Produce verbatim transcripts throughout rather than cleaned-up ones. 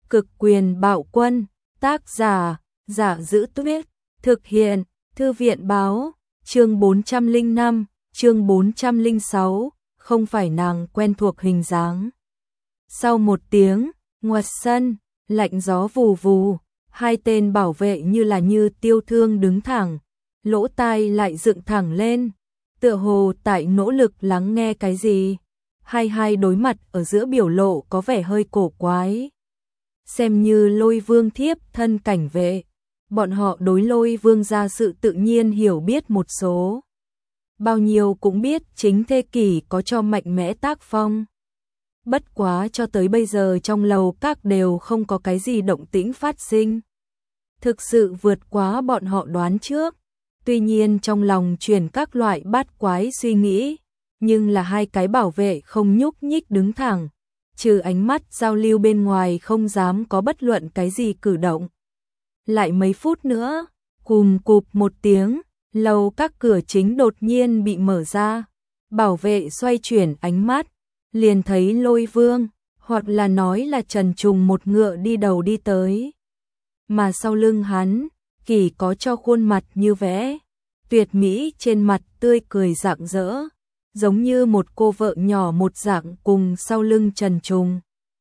Cực quyền bạo quân, tác giả, Giả Giữ Tuyết, thực hiện, Thư viện báo, chương bốn trăm lẻ năm, chương bốn trăm lẻ sáu, không phải nàng quen thuộc hình dáng. Sau một tiếng, ngoặt sân, lạnh gió vù vù, hai tên bảo vệ như là như tiêu thương đứng thẳng, lỗ tai lại dựng thẳng lên, tựa hồ tại nỗ lực lắng nghe cái gì. Hai hai đối mặt ở giữa biểu lộ có vẻ hơi cổ quái. Xem như Lôi Vương thiếp thân cảnh vệ, bọn họ đối Lôi Vương gia sự tự nhiên hiểu biết một số. Bao nhiêu cũng biết chính thê kỷ có cho mạnh mẽ tác phong. Bất quá cho tới bây giờ trong lầu các đều không có cái gì động tĩnh phát sinh. Thực sự vượt quá bọn họ đoán trước. Tuy nhiên trong lòng chuyển các loại bát quái suy nghĩ, nhưng là hai cái bảo vệ không nhúc nhích đứng thẳng, trừ ánh mắt giao lưu bên ngoài không dám có bất luận cái gì cử động. Lại mấy phút nữa, cùm cụp một tiếng, lầu các cửa chính đột nhiên bị mở ra. Bảo vệ xoay chuyển ánh mắt, liền thấy Lôi Vương, hoặc là nói là Trần Trùng một ngựa đi đầu đi tới. Mà sau lưng hắn, Kỳ có cho khuôn mặt như vẽ, tuyệt mỹ trên mặt tươi cười rạng rỡ, giống như một cô vợ nhỏ một dạng cùng sau lưng Trần Trùng.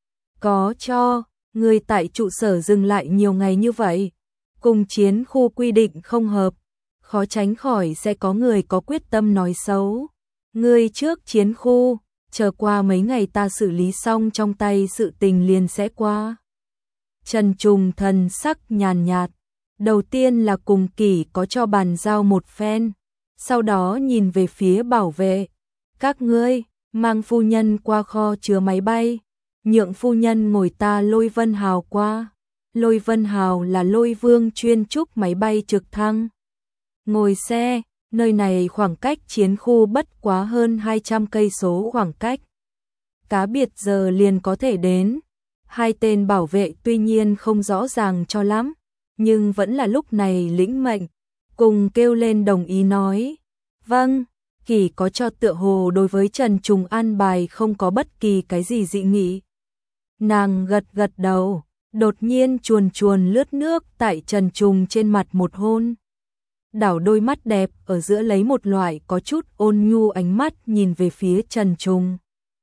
Có cho, người tại trụ sở dừng lại nhiều ngày như vậy, cùng chiến khu quy định không hợp, khó tránh khỏi sẽ có người có quyết tâm nói xấu. Người trước chiến khu, chờ qua mấy ngày ta xử lý xong trong tay sự tình liền sẽ qua. Trần Trùng thần sắc nhàn nhạt, đầu tiên là cùng Kỳ có cho bàn giao một phen, sau đó nhìn về phía bảo vệ. Các ngươi, mang phu nhân qua kho chứa máy bay, nhượng phu nhân ngồi ta Lôi Vân Hào qua. Lôi Vân Hào là Lôi Vương chuyên trúc máy bay trực thăng. Ngồi xe, nơi này khoảng cách chiến khu bất quá hơn hai trăm cây số khoảng cách. Cá biệt giờ liền có thể đến. Hai tên bảo vệ tuy nhiên không rõ ràng cho lắm, nhưng vẫn là lúc này lĩnh mệnh, cùng kêu lên đồng ý nói. Vâng, Kỳ có cho tựa hồ đối với Trần Trùng an bài không có bất kỳ cái gì dị nghị. Nàng gật gật đầu, đột nhiên chuồn chuồn lướt nước tại Trần Trùng trên mặt một hôn. Đảo đôi mắt đẹp ở giữa lấy một loại có chút ôn nhu ánh mắt nhìn về phía Trần Trùng.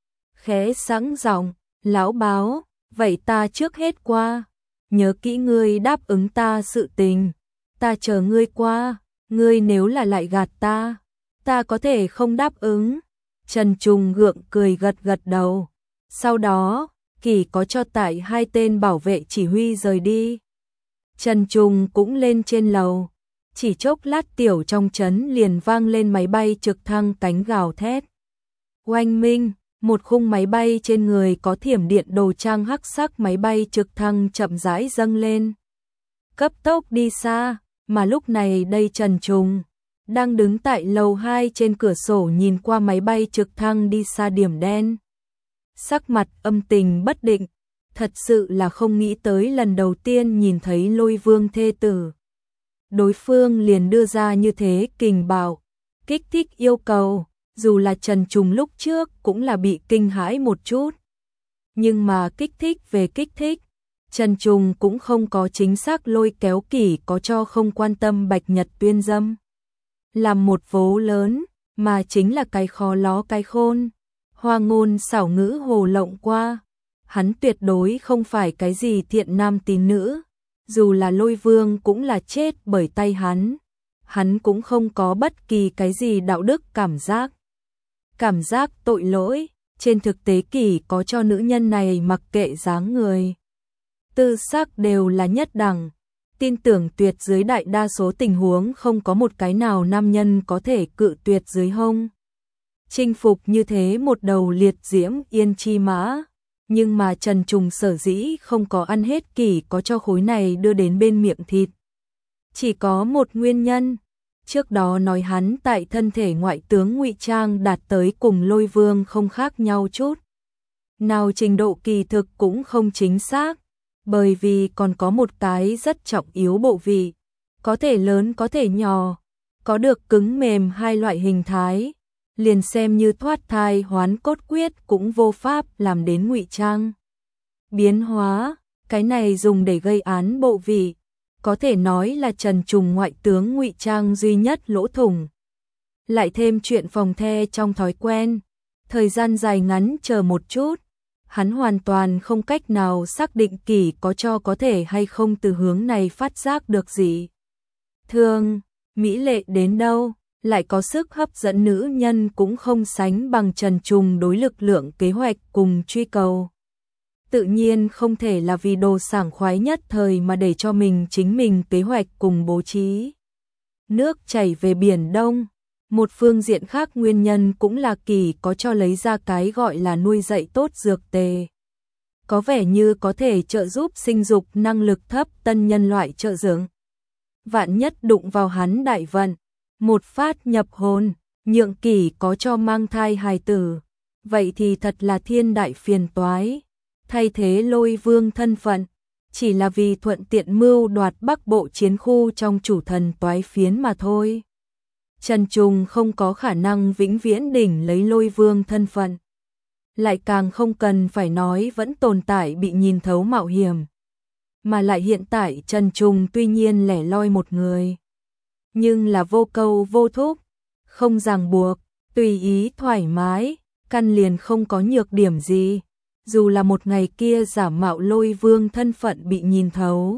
Khẽ sẵn giọng, lão báo, vậy ta trước hết qua, nhớ kỹ ngươi đáp ứng ta sự tình, ta chờ ngươi qua, ngươi nếu là lại gạt ta, ta có thể không đáp ứng. Trần Trùng gượng cười gật gật đầu, sau đó, Kỳ có cho tại hai tên bảo vệ chỉ huy rời đi. Trần Trùng cũng lên trên lầu, chỉ chốc lát tiểu trong trấn liền vang lên máy bay trực thăng cánh gào thét. Oanh minh, một khung máy bay trên người có thiểm điện đồ trang hắc sắc máy bay trực thăng chậm rãi dâng lên. Cấp tốc đi xa, mà lúc này đây Trần Trùng đang đứng tại lầu hai trên cửa sổ nhìn qua máy bay trực thăng đi xa điểm đen. Sắc mặt âm tình bất định, thật sự là không nghĩ tới lần đầu tiên nhìn thấy Lôi Vương thê tử. Đối phương liền đưa ra như thế kình bạo, kích thích yêu cầu, dù là Trần Trùng lúc trước cũng là bị kinh hãi một chút. Nhưng mà kích thích về kích thích, Trần Trùng cũng không có chính xác lôi kéo Kỳ có cho không quan tâm Bạch Nhật tuyên dâm. Làm một vố lớn, mà chính là cái khó ló cái khôn. Hoa ngôn xảo ngữ hồ lộng qua, hắn tuyệt đối không phải cái gì thiện nam tín nữ, dù là Lôi Vương cũng là chết bởi tay hắn, hắn cũng không có bất kỳ cái gì đạo đức cảm giác. Cảm giác tội lỗi, trên thực tế Kỳ có cho nữ nhân này mặc kệ dáng người, tư sắc đều là nhất đẳng, tin tưởng tuyệt dưới đại đa số tình huống không có một cái nào nam nhân có thể cự tuyệt dưới hông. Chinh phục như thế một đầu liệt diễm yên chi mã, nhưng mà Trần Trùng sở dĩ không có ăn hết Kỳ có cho khối này đưa đến bên miệng thịt. Chỉ có một nguyên nhân, trước đó nói hắn tại thân thể ngoại tướng ngụy trang đạt tới cùng Lôi Vương không khác nhau chút. Nào trình độ kỳ thực cũng không chính xác, bởi vì còn có một cái rất trọng yếu bộ vị, có thể lớn có thể nhỏ, có được cứng mềm hai loại hình thái. Liền xem như thoát thai hoán cốt quyết cũng vô pháp làm đến ngụy trang. Biến hóa, Cái này dùng để gây án bộ vị, có thể nói là Trần Trùng ngoại tướng ngụy trang duy nhất lỗ thủng. Lại thêm chuyện phòng the trong thói quen, thời gian dài ngắn chờ một chút, hắn hoàn toàn không cách nào xác định Kỳ có cho có thể hay không từ hướng này phát giác được gì. Thương, mỹ lệ đến đâu, lại có sức hấp dẫn nữ nhân cũng không sánh bằng Trần Trùng đối lực lượng kế hoạch cùng truy cầu. Tự nhiên không thể là vì đồ sảng khoái nhất thời mà để cho mình chính mình kế hoạch cùng bố trí. Nước chảy về Biển Đông, một phương diện khác nguyên nhân cũng là Kỳ có cho lấy ra cái gọi là nuôi dạy tốt dược tề. Có vẻ như có thể trợ giúp sinh dục năng lực thấp tân nhân loại trợ dưỡng. Vạn nhất đụng vào hắn đại vận, một phát nhập hồn, nhượng Kỳ có cho mang thai hài tử. Vậy thì thật là thiên đại phiền toái. Thay thế Lôi Vương thân phận, chỉ là vì thuận tiện mưu đoạt Bắc Bộ chiến khu trong chủ thần toái phiến mà thôi. Trần Trùng không có khả năng vĩnh viễn đỉnh lấy Lôi Vương thân phận. Lại càng không cần phải nói vẫn tồn tại bị nhìn thấu mạo hiểm. Mà lại hiện tại Trần Trùng tuy nhiên lẻ loi một người, nhưng là vô câu vô thúc, không ràng buộc, tùy ý thoải mái, căn liền không có nhược điểm gì. Dù là một ngày kia giả mạo Lôi Vương thân phận bị nhìn thấu,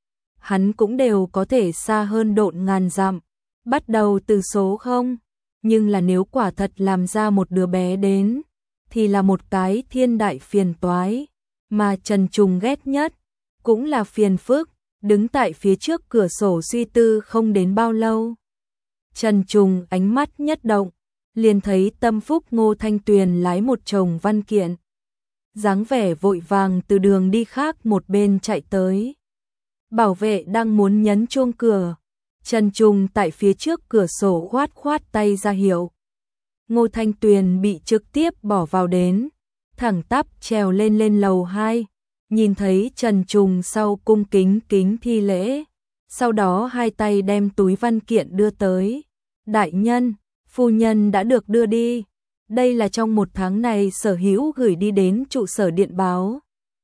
hắn cũng đều có thể xa hơn độn ngàn dặm, bắt đầu từ số không. Nhưng là nếu quả thật làm ra một đứa bé đến, thì là một cái thiên đại phiền toái, mà Trần Trùng ghét nhất, cũng là phiền phức. Đứng tại phía trước cửa sổ suy tư không đến bao lâu, Trần Trùng ánh mắt nhất động, liền thấy tâm phúc Ngô Thanh Tuyền lái một chồng văn kiện, dáng vẻ vội vàng từ đường đi khác một bên chạy tới. Bảo vệ đang muốn nhấn chuông cửa, Trần Trùng tại phía trước cửa sổ khoát khoát tay ra hiệu. Ngô Thanh Tuyền bị trực tiếp bỏ vào đến, thẳng tắp trèo lên lên lầu hai, nhìn thấy Trần Trùng sau cung kính kính thi lễ, sau đó hai tay đem túi văn kiện đưa tới. Đại nhân, phu nhân đã được đưa đi. Đây là trong một tháng này sở hữu gửi đi đến trụ sở điện báo.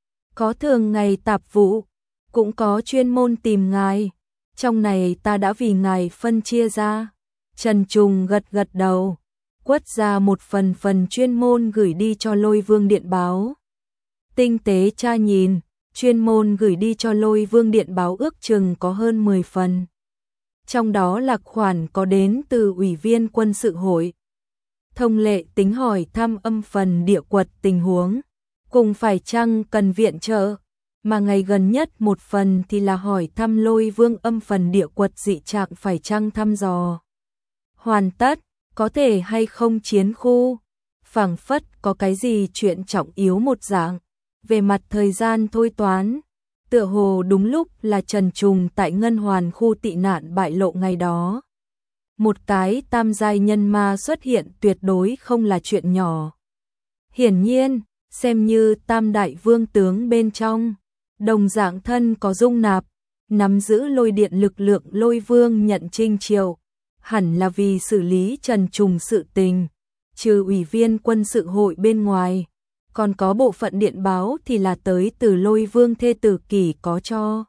Có thường ngày tạp vụ, cũng có chuyên môn tìm ngài. Trong này ta đã vì ngài phân chia ra. Trần Trùng gật gật đầu, quất ra một phần phần chuyên môn gửi đi cho Lôi Vương điện báo. Tinh tế tra nhìn, chuyên môn gửi đi cho Lôi Vương điện báo ước chừng có hơn mười phần. Trong đó là khoản có đến từ ủy viên quân sự hội. Thông lệ tính hỏi thăm âm phần địa quật tình huống, cùng phải chăng cần viện trợ, mà ngày gần nhất một phần thì là hỏi thăm Lôi Vương âm phần địa quật dị trạng phải chăng thăm dò. Hoàn tất, có thể hay không chiến khu, phảng phất có cái gì chuyện trọng yếu một dạng. Về mặt thời gian thôi toán, tựa hồ đúng lúc là Trần Trùng tại Ngân Hoàn khu tị nạn bại lộ ngày đó. Một cái tam giai nhân ma xuất hiện tuyệt đối không là chuyện nhỏ. Hiển nhiên, xem như tam đại vương tướng bên trong, đồng dạng thân có dung nạp, nắm giữ lôi điện lực lượng Lôi Vương nhận trinh triệu, hẳn là vì xử lý Trần Trùng sự tình, trừ ủy viên quân sự hội bên ngoài. Còn có bộ phận điện báo thì là tới từ Lôi Vương thê tử Kỳ có cho.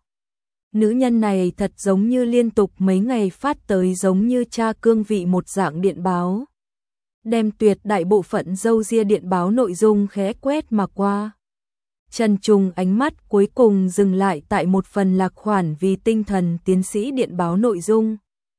Nữ nhân này thật giống như liên tục mấy ngày phát tới giống như tra cương vị một dạng điện báo. Đem tuyệt đại bộ phận dâu ria điện báo nội dung khẽ quét mà qua. Trần Trùng ánh mắt cuối cùng dừng lại tại một phần lạc khoản vì tinh thần tiến sĩ điện báo nội dung.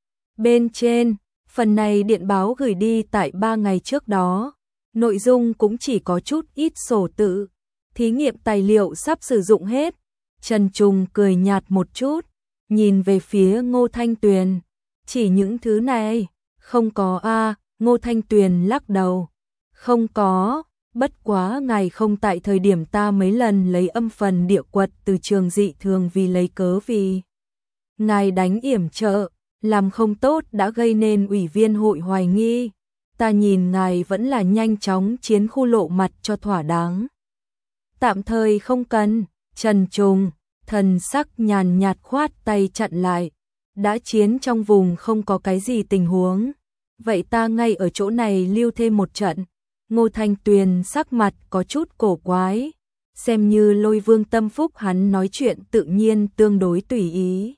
Bên trên, phần này điện báo gửi đi tại ba ngày trước đó. Nội dung cũng chỉ có chút ít sổ tự, thí nghiệm tài liệu sắp sử dụng hết. Trần Trùng cười nhạt một chút, nhìn về phía Ngô Thanh Tuyền. Chỉ những thứ này, không có a à, Ngô Thanh Tuyền lắc đầu. Không có, bất quá ngài không tại thời điểm ta mấy lần lấy âm phần địa quật từ trường dị thường vì lấy cớ vì. Ngài đánh yểm trợ, làm không tốt đã gây nên ủy viên hội hoài nghi. Ta nhìn ngài vẫn là nhanh chóng chiến khu lộ mặt cho thỏa đáng. Tạm thời không cần, Trần Trùng, thần sắc nhàn nhạt khoát tay chặn lại. Đã chiến trong vùng không có cái gì tình huống. Vậy ta ngay ở chỗ này lưu thêm một trận. Ngô Thanh Tuyền sắc mặt có chút cổ quái. xem như Lôi Vương tâm phúc, hắn nói chuyện tự nhiên tương đối tùy ý.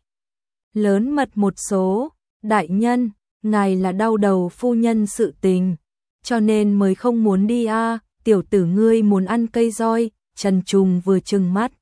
Lớn mật một số, đại nhân, ngài là đau đầu phu nhân sự tình, cho nên mới không muốn đi a, à, tiểu tử ngươi muốn ăn cây roi. Trần Trùng vừa trừng mắt,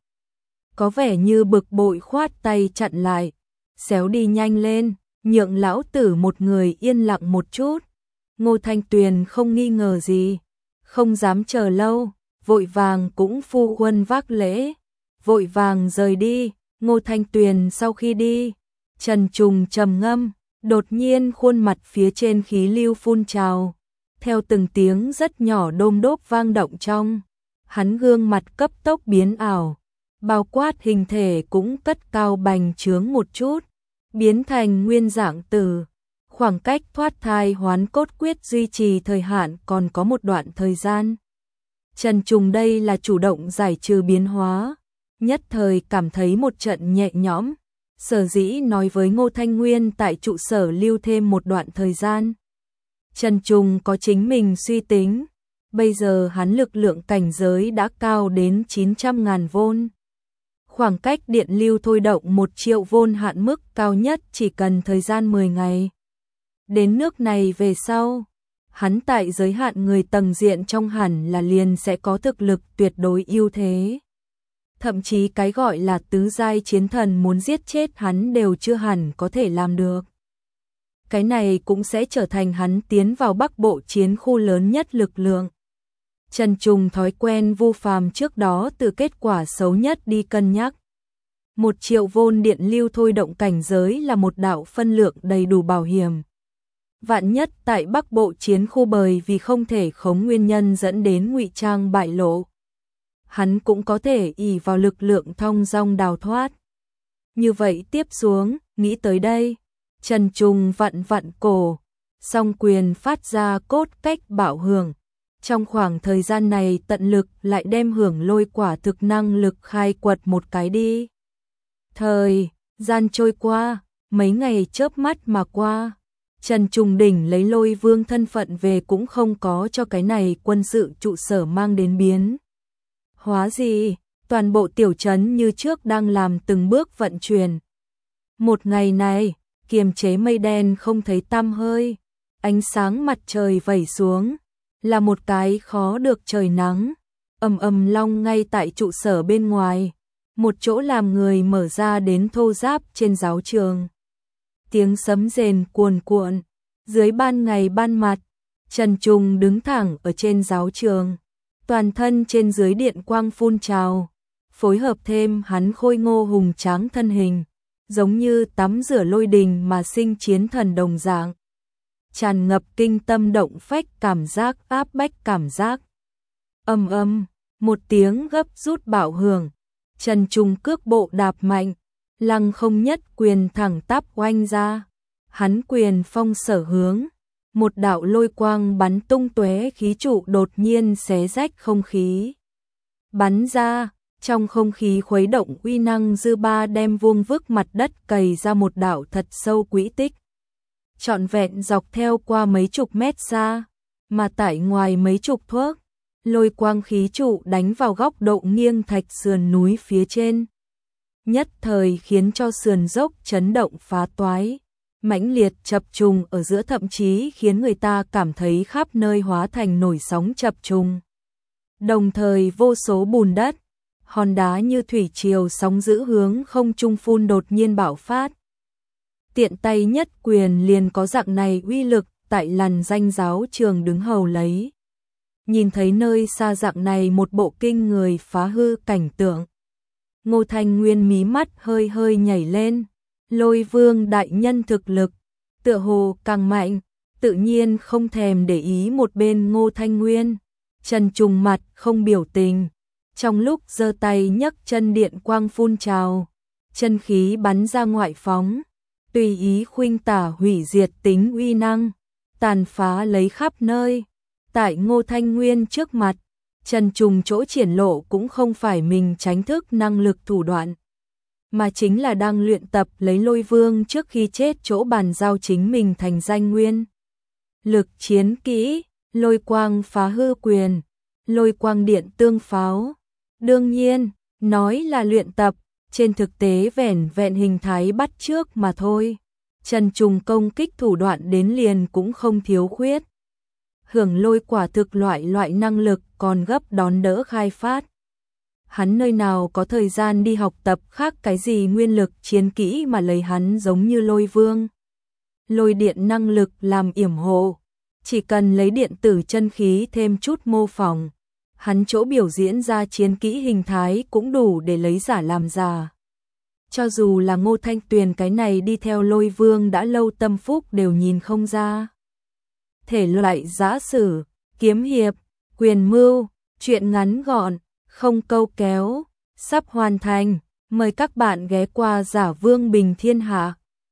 có vẻ như bực bội, khoát tay chặn lại, xéo đi nhanh lên, nhượng lão tử một người yên lặng một chút. Ngô Thanh Tuyền không nghi ngờ gì, không dám chờ lâu, vội vàng cũng phu quân vác lễ, vội vàng rời đi. Ngô Thanh Tuyền sau khi đi, Trần Trùng trầm ngâm, đột nhiên khuôn mặt phía trên khí lưu phun trào, theo từng tiếng rất nhỏ đôm đốp vang động trong, hắn gương mặt cấp tốc biến ảo, bao quát hình thể cũng cất cao bành trướng một chút, biến thành nguyên dạng từ. Khoảng cách thoát thai hoán cốt quyết duy trì thời hạn còn có một đoạn thời gian. Trần Trùng đây là chủ động giải trừ biến hóa, nhất thời cảm thấy một trận nhẹ nhõm, sở dĩ nói với Ngô Thanh Nguyên tại trụ sở lưu thêm một đoạn thời gian. Trần Trùng có chính mình suy tính, bây giờ hắn lực lượng cảnh giới đã cao đến chín trăm ngàn vôn. Khoảng cách điện lưu thôi động một triệu vôn hạn mức cao nhất chỉ cần thời gian mười ngày. Đến nước này về sau, hắn tại giới hạn người tầng diện trong hẳn là liền sẽ có thực lực tuyệt đối ưu thế. Thậm chí cái gọi là tứ giai chiến thần muốn giết chết hắn đều chưa hẳn có thể làm được. Cái này cũng sẽ trở thành hắn tiến vào Bắc Bộ chiến khu lớn nhất lực lượng. Trần Trùng thói quen vu phàm trước đó từ kết quả xấu nhất đi cân nhắc. Một triệu vôn điện lưu thôi động cảnh giới là một đạo phân lượng đầy đủ bảo hiểm. Vạn nhất tại Bắc Bộ chiến khu bởi vì không thể khống nguyên nhân dẫn đến ngụy trang bại lộ, hắn cũng có thể ỷ vào lực lượng thong dong đào thoát. Như vậy tiếp xuống, nghĩ tới đây, Trần Trùng vặn vặn cổ, song quyền phát ra cốt cách bạo hưởng. Trong khoảng thời gian này tận lực lại đem hưởng lôi quả thực năng lực khai quật một cái đi. Thời gian trôi qua, mấy ngày chớp mắt mà qua, Trần Trùng đỉnh lấy Lôi Vương thân phận về cũng không có cho cái này quân sự trụ sở mang đến biến hóa gì, toàn bộ tiểu trấn như trước đang làm từng bước vận chuyển. Một ngày này, kiềm chế mây đen không thấy tăm hơi, ánh sáng mặt trời vẩy xuống, là một cái khó được trời nắng, ầm ầm long ngay tại trụ sở bên ngoài, một chỗ làm người mở ra đến thô ráp trên giáo trường. Tiếng sấm rền cuồn cuộn, dưới ban ngày ban mặt, Trần Trùng đứng thẳng ở trên giáo trường, toàn thân trên dưới điện quang phun trào, phối hợp thêm hắn khôi ngô hùng tráng thân hình, giống như tắm rửa lôi đình mà sinh chiến thần đồng dạng, tràn ngập kinh tâm động phách cảm giác, áp bách cảm giác. Âm âm, một tiếng gấp rút bạo hưởng, Trần Trùng cước bộ đạp mạnh, lăng không nhất quyền thẳng tắp oanh ra, hắn quyền phong sở hướng, một đạo lôi quang bắn tung tóe, khí trụ đột nhiên xé rách không khí, bắn ra, trong không khí khuấy động uy năng dư ba đem vuông vức mặt đất cày ra một đạo thật sâu quỹ tích, trọn vẹn dọc theo qua mấy chục mét xa, mà tại ngoài mấy chục thước, lôi quang khí trụ đánh vào góc độ nghiêng thạch sườn núi phía trên, nhất thời khiến cho sườn dốc chấn động phá toái, mãnh liệt chập trùng ở giữa, thậm chí khiến người ta cảm thấy khắp nơi hóa thành nổi sóng chập trùng. Đồng thời vô số bùn đất, hòn đá như thủy triều sóng dữ hướng không trung phun đột nhiên bạo phát. Tiện tay nhất quyền liền có dạng này uy lực, tại làn danh giáo trường đứng hầu lấy. Nhìn thấy nơi xa dạng này một bộ kinh người phá hư cảnh tượng, Ngô Thanh Nguyên mí mắt hơi hơi nhảy lên, Lôi Vương đại nhân thực lực, tựa hồ càng mạnh, tự nhiên không thèm để ý một bên Ngô Thanh Nguyên. Trần Trùng mặt không biểu tình, trong lúc giơ tay nhấc chân điện quang phun trào, chân khí bắn ra ngoại phóng, tùy ý khuynh tả hủy diệt tính uy năng, tàn phá lấy khắp nơi. Tại Ngô Thanh Nguyên trước mặt, Trần Trùng chỗ triển lộ cũng không phải mình tránh thức năng lực thủ đoạn, mà chính là đang luyện tập lấy Lôi Vương trước khi chết chỗ bàn giao chính mình thành danh nguyên. Lực chiến kỹ, lôi quang phá hư quyền, lôi quang điện tương pháo, Đương nhiên, nói là luyện tập, trên thực tế vẻn vẹn hình thái bắt chước mà thôi. Trần Trùng công kích thủ đoạn đến liền cũng không thiếu khuyết. Hưởng Lôi quả thực loại loại năng lực còn gấp đón đỡ khai phát. Hắn nơi nào có thời gian đi học tập khác cái gì nguyên lực chiến kỹ mà lấy hắn giống như Lôi Vương. Lôi điện năng lực làm yểm hộ, chỉ cần lấy điện tử chân khí thêm chút mô phỏng, hắn chỗ biểu diễn ra chiến kỹ hình thái cũng đủ để lấy giả làm giả. Cho dù là Ngô Thanh Tuyền cái này đi theo Lôi Vương đã lâu tâm phúc đều nhìn không ra. Thể loại giã sử, kiếm hiệp, quyền mưu, truyện ngắn gọn, không câu kéo, sắp hoàn thành, mời các bạn ghé qua Giả Vương Bình Thiên Hạ.